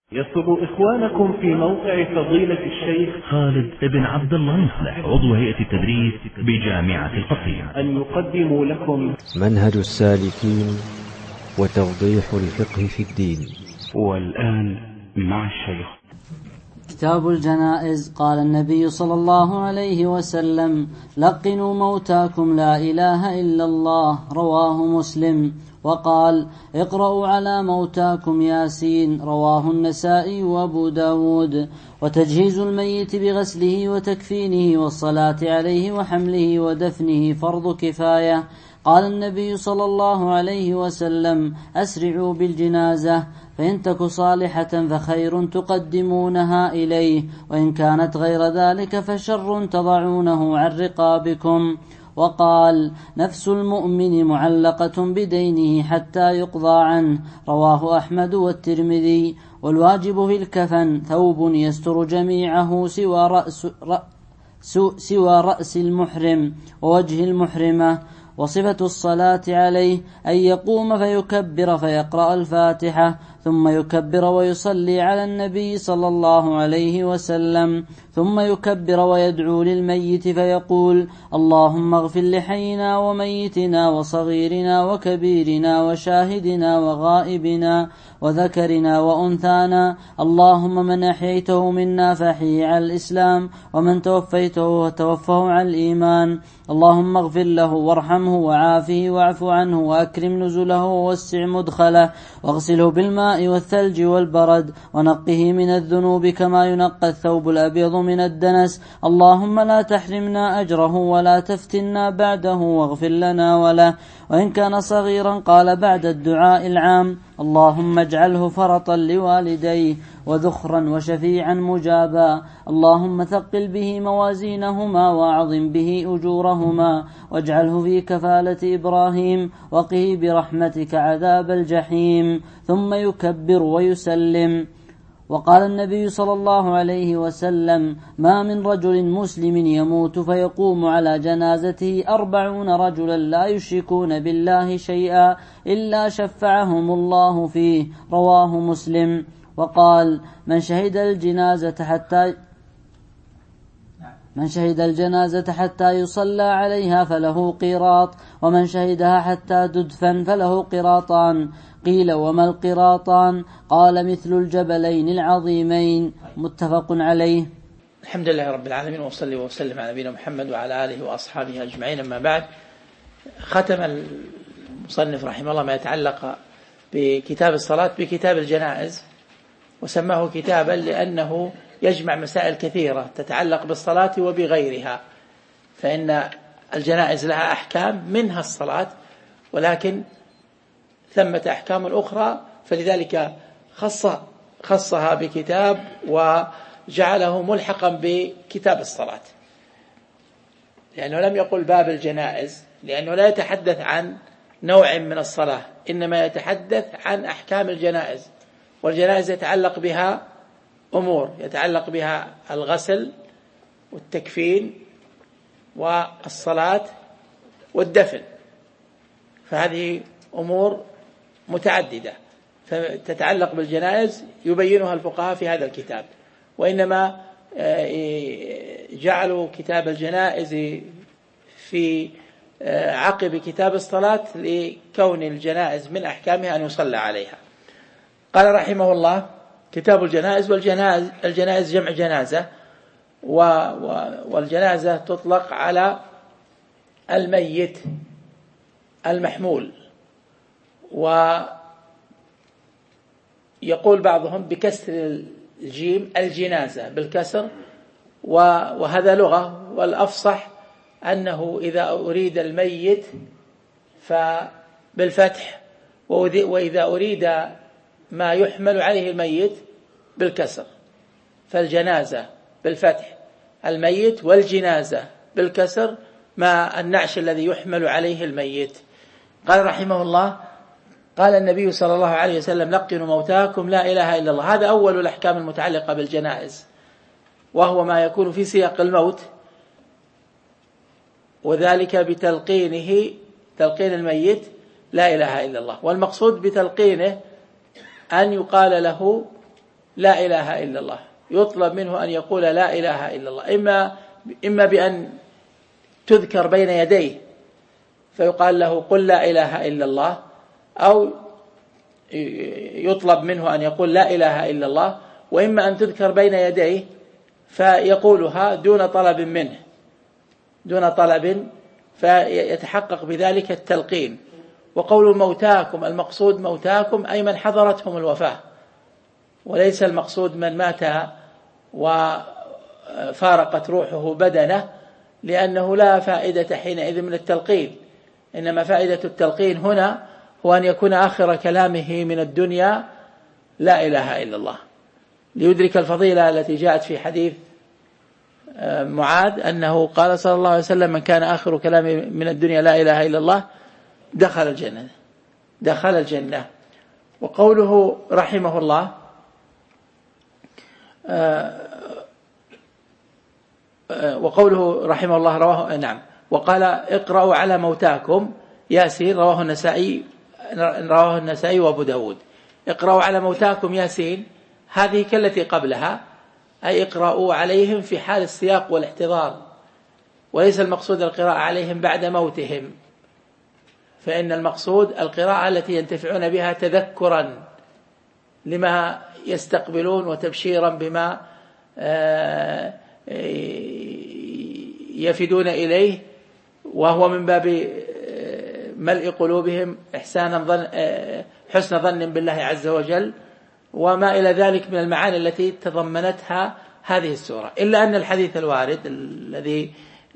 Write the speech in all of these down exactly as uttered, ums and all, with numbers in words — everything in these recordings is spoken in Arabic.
يسر إخوانكم في موقع فضيلة الشيخ خالد بن عبد الله مصلح عضو هيئة التدريس بجامعة القصيم أن يقدموا لكم منهج السالكين وتوضيح الفقه في الدين. والآن مع الشيخ. كتاب الجنائز. قال النبي صلى الله عليه وسلم: لقنوا موتاكم لا إله إلا الله، رواه مسلم. وقال: اقرأوا على موتاكم ياسين، رواه النسائي وأبو داود. وتجهيز الميت بغسله وتكفينه والصلاة عليه وحمله ودفنه فرض كفاية. قال النبي صلى الله عليه وسلم: أسرعوا بالجنازة، فإن تك صالحة فخير تقدمونها إليه، وإن كانت غير ذلك فشر تضعونه عن رقابكم. وقال: نفس المؤمن معلقة بدينه حتى يقضى عنه، رواه أحمد والترمذي. والواجب في الكفن ثوب يستر جميعه سوى رأس, رأس, سوى رأس المحرم ووجه المحرمة. وصفة الصلاة عليه أن يقوم فيكبر فيقرأ الفاتحة، ثم يكبر ويصلي على النبي صلى الله عليه وسلم، ثم يكبر ويدعو للميت فيقول: اللهم اغفر لحينا وميتنا وصغيرنا وكبيرنا وشاهدنا وغائبنا وذكرنا وأنثانا، اللهم من أحييته منا فأحيه على الإسلام، ومن توفيته فتوفه على الإيمان، اللهم اغفر له وارحمه وعافه واعف عنه وأكرم نزله ووسع مدخله، واغسله بالماء والثلج والبرد، ونقه من الذنوب كما ينقى الثوب الأبيض من الدنس، اللهم لا تحرمنا أجره ولا تفتنا بعده واغفر لنا وله. وإن كان صغيرا قال بعد الدعاء العام: اللهم اجعله فرطا لوالديه وذخرا وشفيعا مجابا، اللهم ثقل به موازينهما واعظم به أجورهما، واجعله في كفالة إبراهيم، وقه برحمتك عذاب الجحيم. ثم يكبر ويسلم. وقال النبي صلى الله عليه وسلم: ما من رجل مسلم يموت فيقوم على جنازته أربعون رجلا لا يشركون بالله شيئا إلا شفعهم الله فيه، رواه مسلم. وقال: من شهد الجنازة حتى من شهد الجنازة حتى يصلى عليها فله قيراط، ومن شهدها حتى تدفن فله قيراطان. قيل: وما القيراطان؟ قال: مثل الجبلين العظيمين، متفق عليه. الحمد لله رب العالمين، وصلي وسلم على نبينا محمد وعلى آله وأصحابه أجمعين. أما بعد، ختم المصنف رحمه الله ما يتعلق بكتاب الصلاة بكتاب الجنائز، وسماه كتابا لأنه يجمع مسائل كثيرة تتعلق بالصلاة وبغيرها، فإن الجنائز لها أحكام منها الصلاة، ولكن ثمة أحكام أخرى، فلذلك خص خصها بكتاب وجعله ملحقا بكتاب الصلاة، لأنه لم يقل باب الجنائز، لأنه لا يتحدث عن نوع من الصلاة، إنما يتحدث عن أحكام الجنائز. والجنائز يتعلق بها أمور، يتعلق بها الغسل والتكفين والصلاة والدفن، فهذه أمور متعددة فتتعلق بالجنائز يبينها الفقهاء في هذا الكتاب. وإنما جعلوا كتاب الجنائز في عقب كتاب الصلاة لكون الجنائز من أحكامها أن يصلى عليها. قال رحمه الله: كتاب الجنائز. والجنائز الجنائز جمع جنازة، والجنازة تطلق على الميت المحمول، ويقول بعضهم بكسر الجيم الجنازة بالكسر، وهذا لغة، والأفصح أنه إذا أريد الميت فبالفتح، وإذا أريد ما يحمل عليه الميت بالكسر، فالجنازة بالفتح الميت، والجنازة بالكسر ما النعش الذي يحمل عليه الميت. قال رحمه الله: قال النبي صلى الله عليه وسلم: لقنوا موتاكم لا إله إلا الله. هذا أول الأحكام المتعلقة بالجنائز، وهو ما يكون في سياق الموت، وذلك بتلقينه، تلقين الميت لا إله إلا الله. والمقصود بتلقينه أن يقال له لا إله إلا الله، يطلب منه أن يقول لا إله إلا الله، إما إما بأن تذكر بين يديه فيقال له قل لا إله إلا الله، أو يطلب منه أن يقول لا إله إلا الله، وإما أن تذكر بين يديه فيقولها دون طلب منه دون طلب فيتحقق بذلك التلقين. وقول موتاكم، المقصود موتاكم أي من حضرتهم الوفاة، وليس المقصود من مات وفارقت روحه بدنه، لأنه لا فائدة حينئذ من التلقين، إنما فائدة التلقين هنا هو أن يكون آخر كلامه من الدنيا لا إله إلا الله، ليدرك الفضيلة التي جاءت في حديث معاذ أنه قال صلى الله عليه وسلم من كان آخر كلامه من الدنيا لا إله إلا الله دخل الجنة دخل الجنة. وقوله رحمه الله وقوله رحمه الله رواه نعم وقال اقرأوا على موتاكم ياسين، رواه النسائي رواه النسائي وابو داود. اقرأوا على موتاكم ياسين هذه كالتي قبلها، أي اقرأوا عليهم في حال السياق والاحتضار، وليس المقصود القراءة عليهم بعد موتهم، فإن المقصود القراءة التي ينتفعون بها تذكرا لما يستقبلون وتبشيرا بما يفدون إليه، وهو من باب ملء قلوبهم إحسانا ظن حسن ظن بالله عز وجل، وما إلى ذلك من المعاني التي تضمنتها هذه السورة. إلا أن الحديث الوارد الذي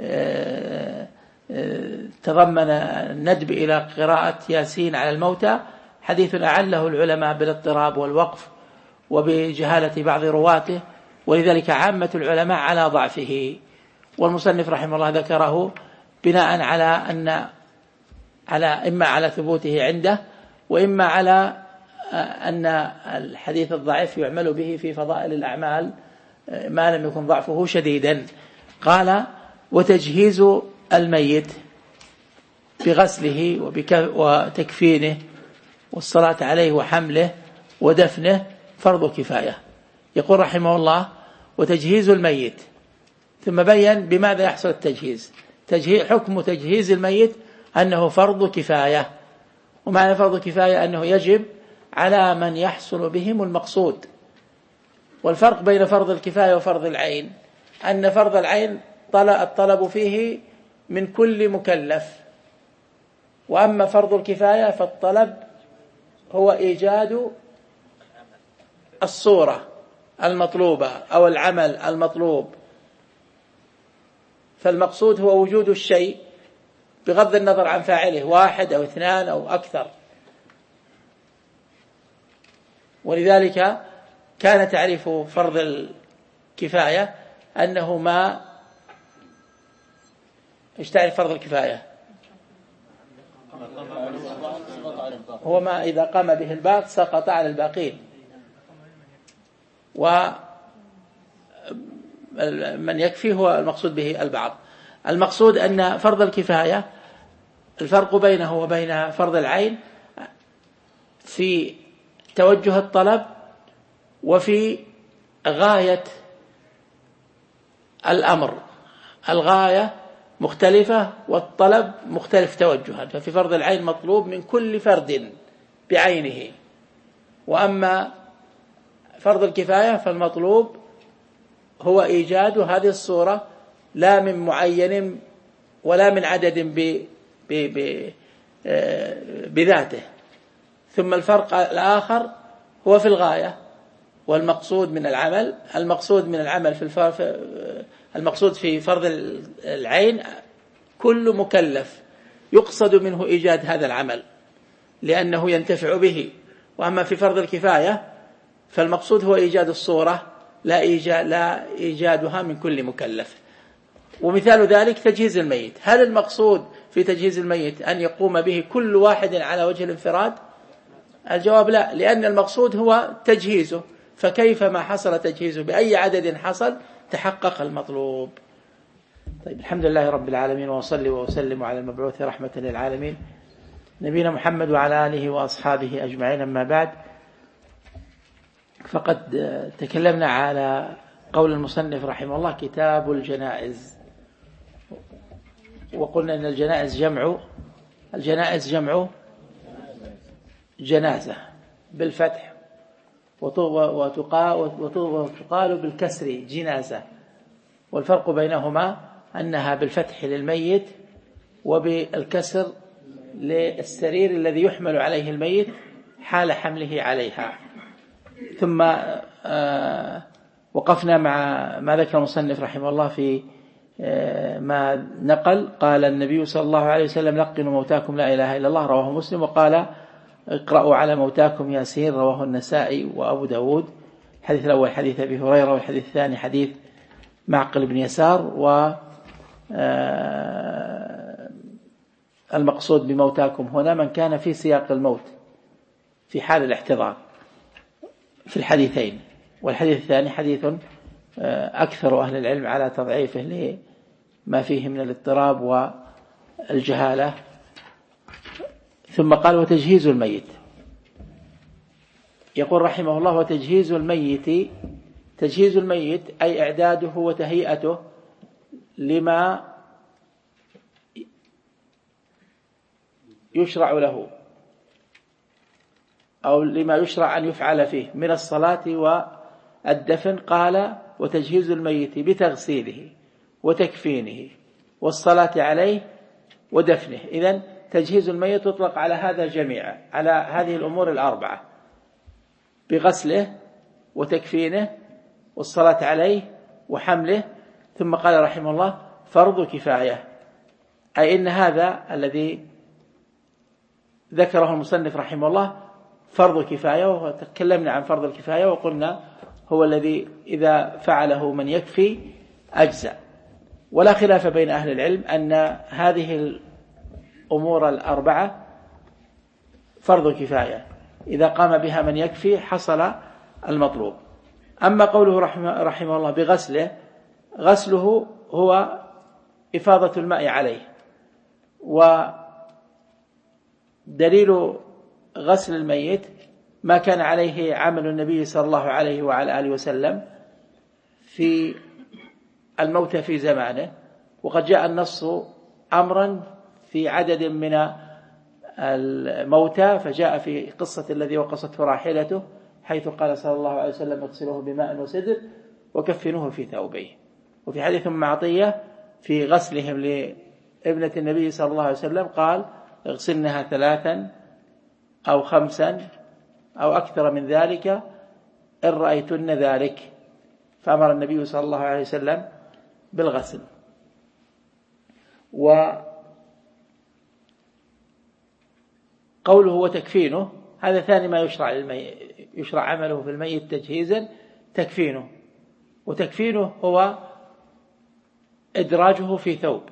تضمن الندب إلى قراءة ياسين على الموتى حديث أعله العلماء بالاضطراب والوقف وبجهالة بعض رواته، ولذلك عامة العلماء على ضعفه، والمصنف رحمه الله ذكره بناء على أن على إما على ثبوته عنده، وإما على أن الحديث الضعيف يعمل به في فضائل الأعمال ما لم يكن ضعفه شديدا. قال وتجهيز الميت بغسله وتكفينه والصلاة عليه وحمله ودفنه فرض كفاية. يقول رحمه الله وتجهيز الميت، ثم بين بماذا يحصل التجهيز. تجهيز حكم تجهيز الميت أنه فرض كفاية، ومعنى فرض كفاية أنه يجب على من يحصل بهم المقصود. والفرق بين فرض الكفاية وفرض العين أن فرض العين الطلب فيه من كل مكلف، وأما فرض الكفاية فالطلب هو إيجاد الصورة المطلوبة أو العمل المطلوب، فالمقصود هو وجود الشيء بغض النظر عن فاعله واحد أو اثنان أو أكثر. ولذلك كان تعريف فرض الكفاية أنه ما ايش تعرف فرض الكفاية؟ هو ما إذا قام به الباقي سقط على الباقين، ومن يكفي هو المقصود به البعض. المقصود أن فرض الكفاية الفرق بينه وبين فرض العين في توجه الطلب وفي غاية الأمر. الغاية مختلفة والطلب مختلف توجها، ففي فرض العين مطلوب من كل فرد بعينه، وأما فرض الكفاية فالمطلوب هو إيجاد هذه الصورة لا من معين ولا من عدد ب ب ب بذاته. ثم الفرق الآخر هو في الغاية والمقصود من العمل. المقصود من العمل في الفرق المقصود في فرض العين كل مكلف يقصد منه إيجاد هذا العمل لأنه ينتفع به، وأما في فرض الكفاية فالمقصود هو إيجاد الصورة لا إيجاد لا إيجادها من كل مكلف. ومثال ذلك تجهيز الميت. هل المقصود في تجهيز الميت أن يقوم به كل واحد على وجه الانفراد؟ الجواب لا، لأن المقصود هو تجهيزه، فكيف ما حصل تجهيزه بأي عدد حصل تحقق المطلوب. طيب، الحمد لله رب العالمين، وصلي وسلم على المبعوث رحمة للعالمين نبينا محمد وعلى آله وأصحابه أجمعين. أما بعد، فقد تكلمنا على قول المصنف رحمه الله كتاب الجنائز، وقلنا أن الجنائز جمع الجنائز جمع جنازة بالفتح، وتقال بالكسر جنازة، والفرق بينهما أنها بالفتح للميت وبالكسر للسرير الذي يحمل عليه الميت حال حمله عليها. ثم وقفنا مع ما ذكر المصنف رحمه الله في ما نقل. قال النبي صلى الله عليه وسلم لقنوا موتاكم لا إله إلا الله، رواه مسلم. وقال اقرأوا على موتاكم ياسين، رواه النسائي وأبو داود. الحديث الأول حديث أبي هريرة، والحديث الثاني حديث معقل بن يسار. والمقصود بموتاكم هنا من كان في سياق الموت في حال الاحتضار في الحديثين، والحديث الثاني حديث أكثر أهل العلم على تضعيفه لما فيه من الاضطراب والجهالة. ثم قال وتجهيز الميت، يقول رحمه الله وتجهيز الميت، تجهيز الميت أي إعداده وتهيئته لما يشرع له أو لما يشرع أن يفعل فيه من الصلاة والدفن. قال وتجهيز الميت بتغسيله وتكفينه والصلاة عليه ودفنه. إذن تجهيز الميت يطلق على هذا الجميع، على هذه الأمور الأربعة، بغسله وتكفينه والصلاة عليه وحمله. ثم قال رحمه الله فرض كفاية، أي إن هذا الذي ذكره المصنف رحمه الله فرض كفاية. وتكلمنا عن فرض الكفاية وقلنا هو الذي إذا فعله من يكفي أجزاء. ولا خلاف بين أهل العلم أن هذه الأمور الأربعة فرض كفاية، إذا قام بها من يكفي حصل المطلوب. أما قوله رحمه, رحمه الله بغسله، غسله هو إفاضة الماء عليه، ودليل غسل الميت ما كان عليه عمل النبي صلى الله عليه وعلى آله وسلم في الموتى في زمانه. وقد جاء النص أمرا في عدد من الموتى، فجاء في قصة الذي وقصته راحلته حيث قال صلى الله عليه وسلم اغسلوه بماء وسدر وكفنوه في ثوبيه. وفي حديث أم عطية في غسلهم لابنة النبي صلى الله عليه وسلم قال اغسلنها ثلاثا أو خمسا أو أكثر من ذلك إن رأيتن ذلك، فأمر النبي صلى الله عليه وسلم بالغسل. وقوله وتكفينه هذا ثاني ما يشرع للميت، يشرع عمله في الميت تجهيزا تكفينه. وتكفينه هو إدراجه في ثوب،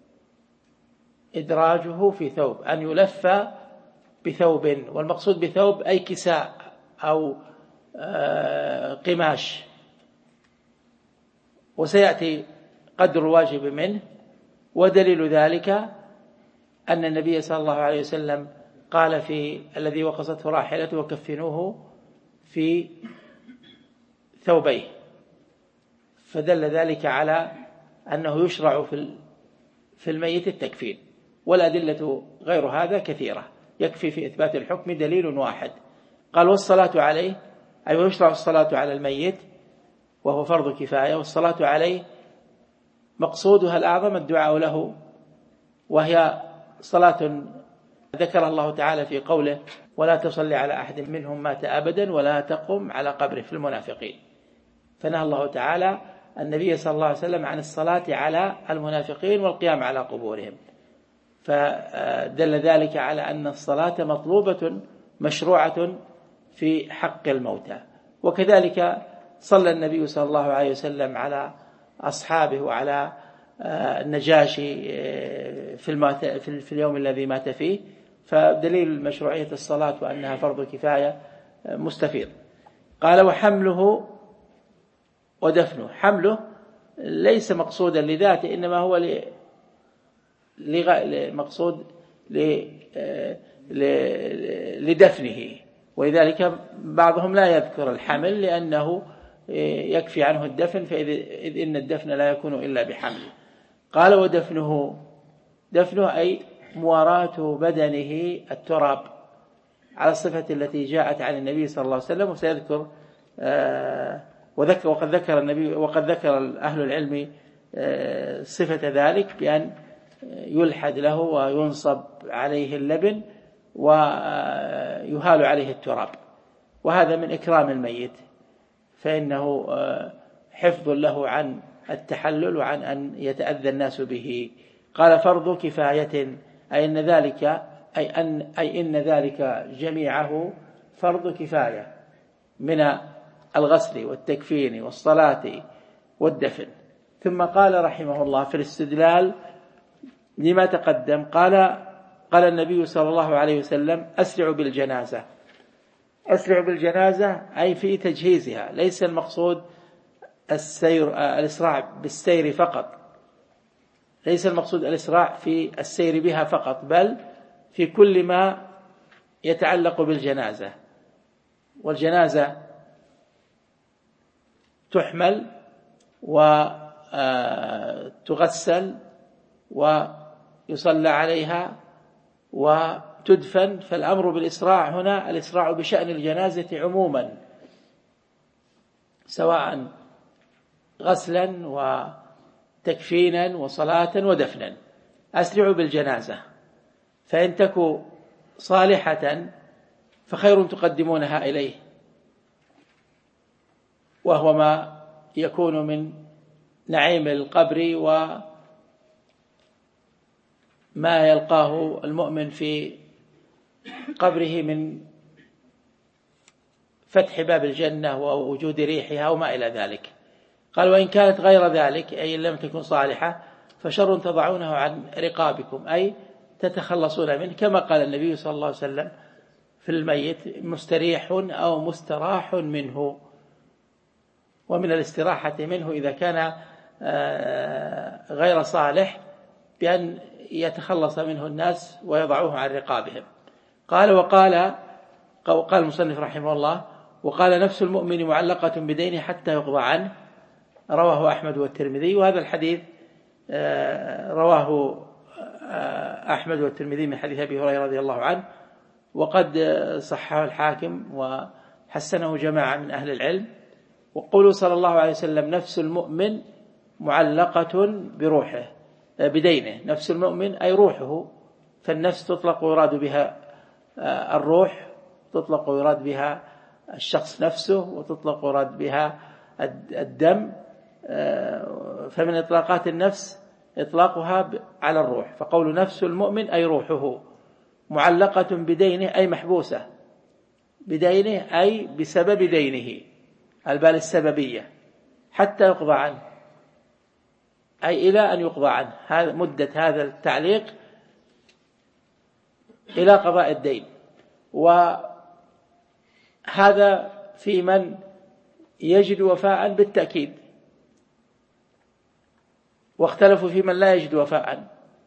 إدراجه في ثوب، أن يلف بثوب، والمقصود بثوب أي كساء أو قماش. وسيأتي قدر الواجب منه. ودليل ذلك أن النبي صلى الله عليه وسلم قال في الذي وقصته راحلته وكفنوه في ثوبيه، فدل ذلك على أنه يشرع في الميت التكفين. والأدلة غير هذا كثيرة، يكفي في إثبات الحكم دليل واحد. قال والصلاة عليه، أي ويشرع الصلاة على الميت وهو فرض كفاية. والصلاة عليه مقصودها الأعظم الدعاء له، وهي صلاة ذكر الله تعالى في قوله ولا تصلي على أحد منهم مات أبدا ولا تقم على قبره في المنافقين. فنهى الله تعالى النبي صلى الله عليه وسلم عن الصلاة على المنافقين والقيام على قبورهم، فدل ذلك على أن الصلاة مطلوبة مشروعة في حق الموتى. وكذلك صلى النبي صلى الله عليه وسلم على أصحابه وعلى النجاشي في اليوم الذي مات فيه، فدليل مشروعية الصلاة وأنها فرض كفاية مستفيض. قال وحمله ودفنه، حمله ليس مقصودا لذاته، إنما هو مقصود لدفنه، ولذلك بعضهم لا يذكر الحمل لأنه يكفي عنه الدفن، فإذ إن الدفن لا يكون إلا بحمل. قال ودفنه، دفنه أي مواراة بدنه التراب على الصفة التي جاءت عن النبي صلى الله عليه وسلم. وسيذكر آه وذكر وقد ذكر النبي وقد ذكر أهل العلم آه صفة ذلك بأن يلحد له وينصب عليه اللبن ويهال عليه التراب، وهذا من إكرام الميت، فإنه حفظ له عن التحلل وعن أن يتأذى الناس به. قال فرض كفاية، أي إن ذلك أي أن أي إن ذلك جميعه فرض كفاية من الغسل والتكفين والصلاة والدفن. ثم قال رحمه الله في الاستدلال لما تقدم، قال قال النبي صلى الله عليه وسلم أسرعوا بالجنازة. أسرعوا بالجنازة أي في تجهيزها، ليس المقصود السير الإسراع بالسير فقط، ليس المقصود الإسراع في السير بها فقط، بل في كل ما يتعلق بالجنازة. والجنازة تحمل وتغسل ويصلى عليها وتدفن، فالأمر بالإسراع هنا الإسراع بشأن الجنازة عموما، سواء غسلا وتكفينا وصلاة ودفنا. أسرعوا بالجنازة، فإن تكو صالحة فخير تقدمونها إليه، وهو ما يكون من نعيم القبر وما يلقاه المؤمن في قبره من فتح باب الجنة ووجود ريحها وما إلى ذلك. قال وإن كانت غير ذلك أي لم تكن صالحة فشر تضعونه عن رقابكم، أي تتخلصون منه، كما قال النبي صلى الله عليه وسلم في الميت مستريح أو مستراح منه. ومن الاستراحة منه إذا كان غير صالح بأن يتخلص منه الناس ويضعوه عن رقابهم. قال وقال قال المصنف رحمه الله وقال نفس المؤمن معلقة بدينه حتى يقضى عنه، رواه أحمد والترمذي. وهذا الحديث رواه أحمد والترمذي من حديث أبي هريرة رضي الله عنه، وقد صححه الحاكم وحسنه جماعة من أهل العلم. وقوله صلى الله عليه وسلم نفس المؤمن معلقة بروحه بدينه، نفس المؤمن أي روحه، فالنفس تطلق ويراد بها الروح، تطلق ويراد بها الشخص نفسه، وتطلق ويراد بها الدم. فمن إطلاقات النفس إطلاقها على الروح، فقول نفس المؤمن أي روحه، معلقة بدينه أي محبوسة بدينه أي بسبب دينه، البال السببية، حتى يقضى عنه أي إلى أن يقضى عنه، هذا مدة هذا التعليق إلى قضاء الدين. وهذا في من يجد وفاء بالتأكيد، واختلفوا في من لا يجد وفاء،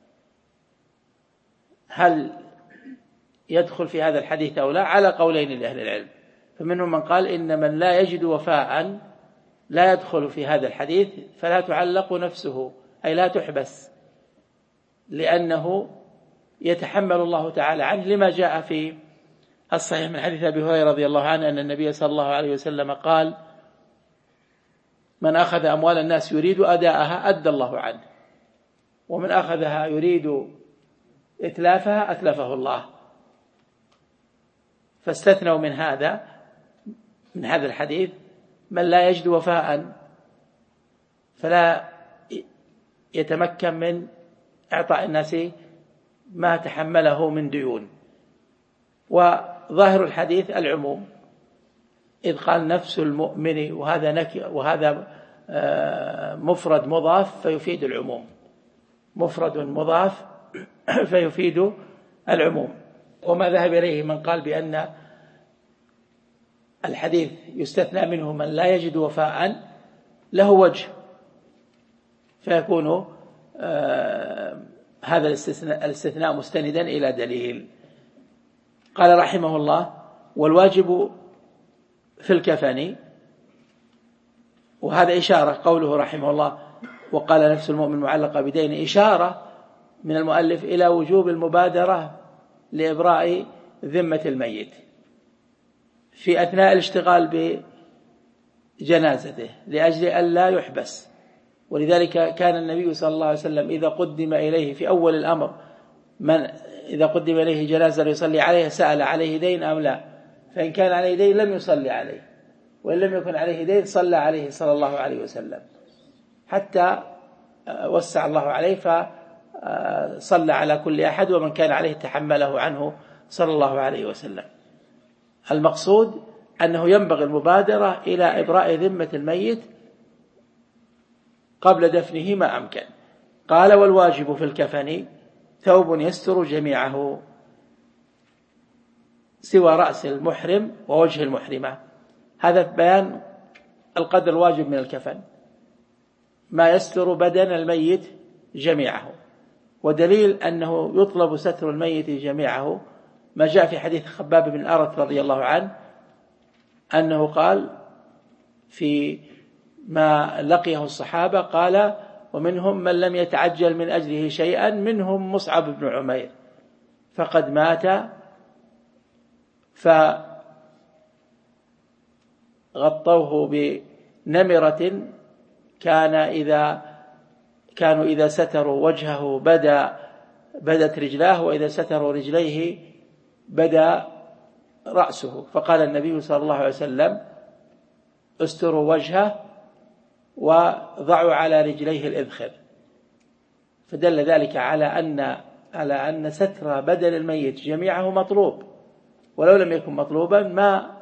هل يدخل في هذا الحديث أو لا، على قولين لأهل العلم. فمنهم من قال إن من لا يجد وفاء لا يدخل في هذا الحديث، فلا تعلق نفسه أي لا تحبس، لأنه يتحمل الله تعالى عنه، لما جاء في الصحيح من حديث أبي هريرة رضي الله عنه أن النبي صلى الله عليه وسلم قال من أخذ أموال الناس يريد أداءها أدى الله عنه، ومن أخذها يريد إتلافها أتلفه الله. فاستثنوا من هذا من هذا الحديث من لا يجد وفاء فلا يتمكن من إعطاء الناس ما تحمله من ديون. وظاهر الحديث العموم، إذ قال نفس المؤمن، وهذا نك وهذا مفرد مضاف فيفيد العموم، مفرد مضاف فيفيد العموم. وما ذهب إليه من قال بأن الحديث يستثنى منه من لا يجد وفاء له وجه، فيكون آه هذا الاستثناء, الاستثناء مستندا إلى دليل. قال رحمه الله والواجب في الكفن، وهذا إشارة قوله رحمه الله وقال نفس المؤمن معلقة بدين، إشارة من المؤلف إلى وجوب المبادرة لإبراء ذمة الميت في أثناء الاشتغال بجنازته لأجل أن لا يحبس. ولذلك كان النبي صلى الله عليه وسلم إذا قدم إليه في أول الأمر من إذا قدم إليه جنازة ليصلي عليها سأل عليه دين أم لا، فإن كان عليه دين لم يصلي عليه، وإن لم يكن عليه دين صلى عليه صلى الله عليه وسلم، حتى وسع الله عليه فصلى على كل أحد، ومن كان عليه تحمله عنه صلى الله عليه وسلم. المقصود أنه ينبغي المبادرة إلى إبراء ذمة الميت قبل دفنه ما أمكن. قال والواجب في الكفن ثوب يستر جميعه سوى رأس المحرم ووجه المحرمة. هذا بيان القدر الواجب من الكفن، ما يستر بدن الميت جميعه. ودليل أنه يطلب ستر الميت جميعه ما جاء في حديث خباب بن الأرت رضي الله عنه أنه قال في ما لقيه الصحابة، قال ومنهم من لم يتعجل من أجله شيئا، منهم مصعب بن عمير فقد مات فغطوه بنمرة، كان إذا كانوا إذا ستروا وجهه بدا بدت رجلاه، وإذا ستروا رجليه بدا رأسه. فقال النبي صلى الله عليه وسلم استروا وجهه وضعوا على رجليه الإذخر. فدل ذلك على أن على أن ستر بدن الميت جميعه مطلوب، ولو لم يكن مطلوبا ما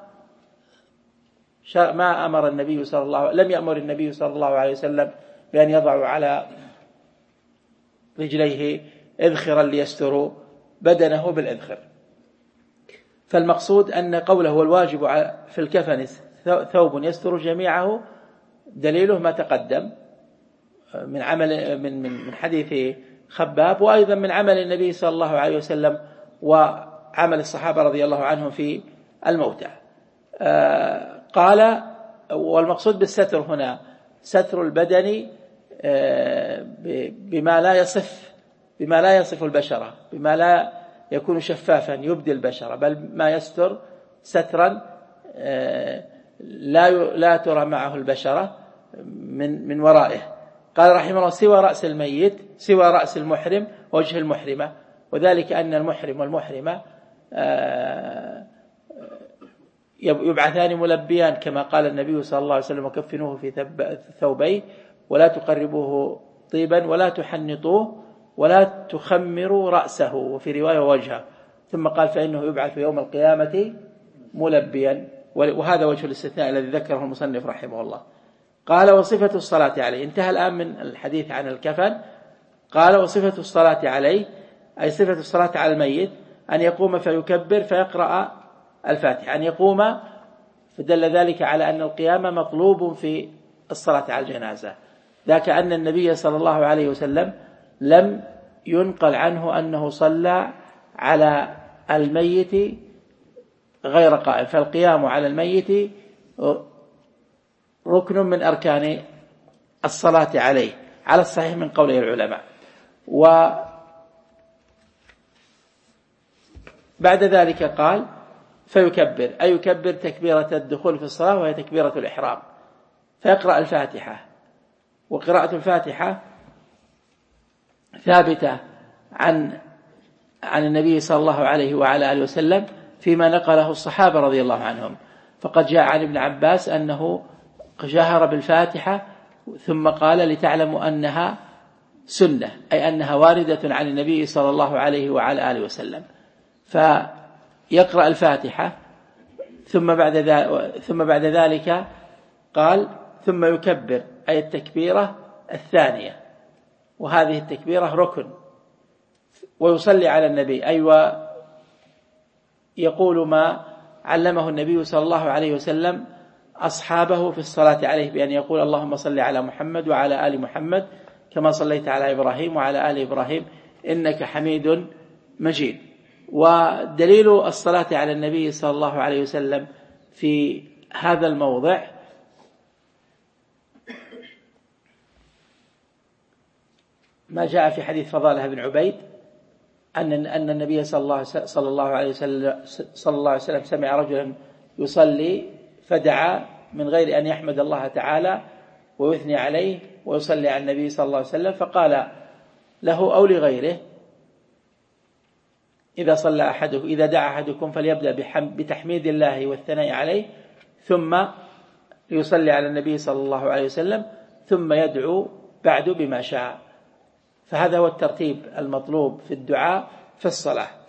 ما أمر النبي صلى الله لم يأمر النبي صلى الله عليه وسلم بأن يضعوا على رجليه إذخرا ليستروا بدنه بالإذخر. فالمقصود أن قوله هو الواجب في الكفن ثوب يستر جميعه دليله ما تقدم من عمل من من حديث خباب، وأيضا من عمل النبي صلى الله عليه وسلم وعمل الصحابة رضي الله عنهم في الموتى. قال والمقصود بالستر هنا ستر البدن بما لا يصف بما لا يصف البشرة، بما لا يكون شفافا يبدي البشرة، بل ما يستر سترا لا لا ترى معه البشرة من من ورائه. قال رحمه الله سوى رأس الميت سوى رأس المحرم وجه المحرمة، وذلك أن المحرم والمحرمة يبعثان ملبيان كما قال النبي صلى الله عليه وسلم وكفنوه في ثوبيه ولا تقربوه طيبا ولا تحنطوه ولا تخمروا رأسه، وفي رواية وجهه، ثم قال فإنه يبعث يوم القيامة ملبيا. وهذا وجه الاستثناء الذي ذكره المصنف رحمه الله. قال وصفة الصلاة عليه. انتهى الآن من الحديث عن الكفن. قال وصفة الصلاة عليه أي صفة الصلاة على الميت أن يقوم فيكبر فيقرأ الفاتحة، أن يقوم، فدل ذلك على أن القيام مطلوب في الصلاة على الجنازة، ذاك أن النبي صلى الله عليه وسلم لم ينقل عنه أنه صلى على الميت غير قائم، فالقيام على الميت ركن من أركان الصلاة عليه على الصحيح من قوله العلماء. وبعد ذلك قال فيكبر أي يكبر تكبيرة الدخول في الصلاة وهي تكبيرة الإحرام، فيقرأ الفاتحة. وقراءة الفاتحة ثابتة عن عن النبي صلى الله عليه وعلى آله وسلم فيما نقله الصحابة رضي الله عنهم، فقد جاء عن ابن عباس أنه جهر بالفاتحة ثم قال لتعلموا أنها سنة، أي أنها واردة عن النبي صلى الله عليه وعلى آله وسلم. فيقرأ الفاتحة ثم بعد ذلك ثم بعد ذلك قال ثم يكبر أي التكبيرة الثانية، وهذه التكبيرة ركن، ويصلي على النبي أي أيوة يقول ما علمه النبي صلى الله عليه وسلم أصحابه في الصلاة عليه بأن يقول اللهم صل على محمد وعلى آل محمد كما صليت على إبراهيم وعلى آل إبراهيم إنك حميد مجيد. ودليل الصلاة على النبي صلى الله عليه وسلم في هذا الموضع ما جاء في حديث فضالة بن عبيد أن أن النبي صلى الله صلى الله عليه وسلم صلى الله عليه وسلم سمع رجلا يصلي فدعا من غير أن يحمد الله تعالى ويثني عليه ويصلي على النبي صلى الله عليه وسلم، فقال له أو لغيره: إذا صلى أحدكم إذا دعا أحدكم فليبدأ بتحميد الله والثناء عليه ثم يصلي على النبي صلى الله عليه وسلم ثم يدعو بعد بما شاء. فهذا هو الترتيب المطلوب في الدعاء في الصلاة.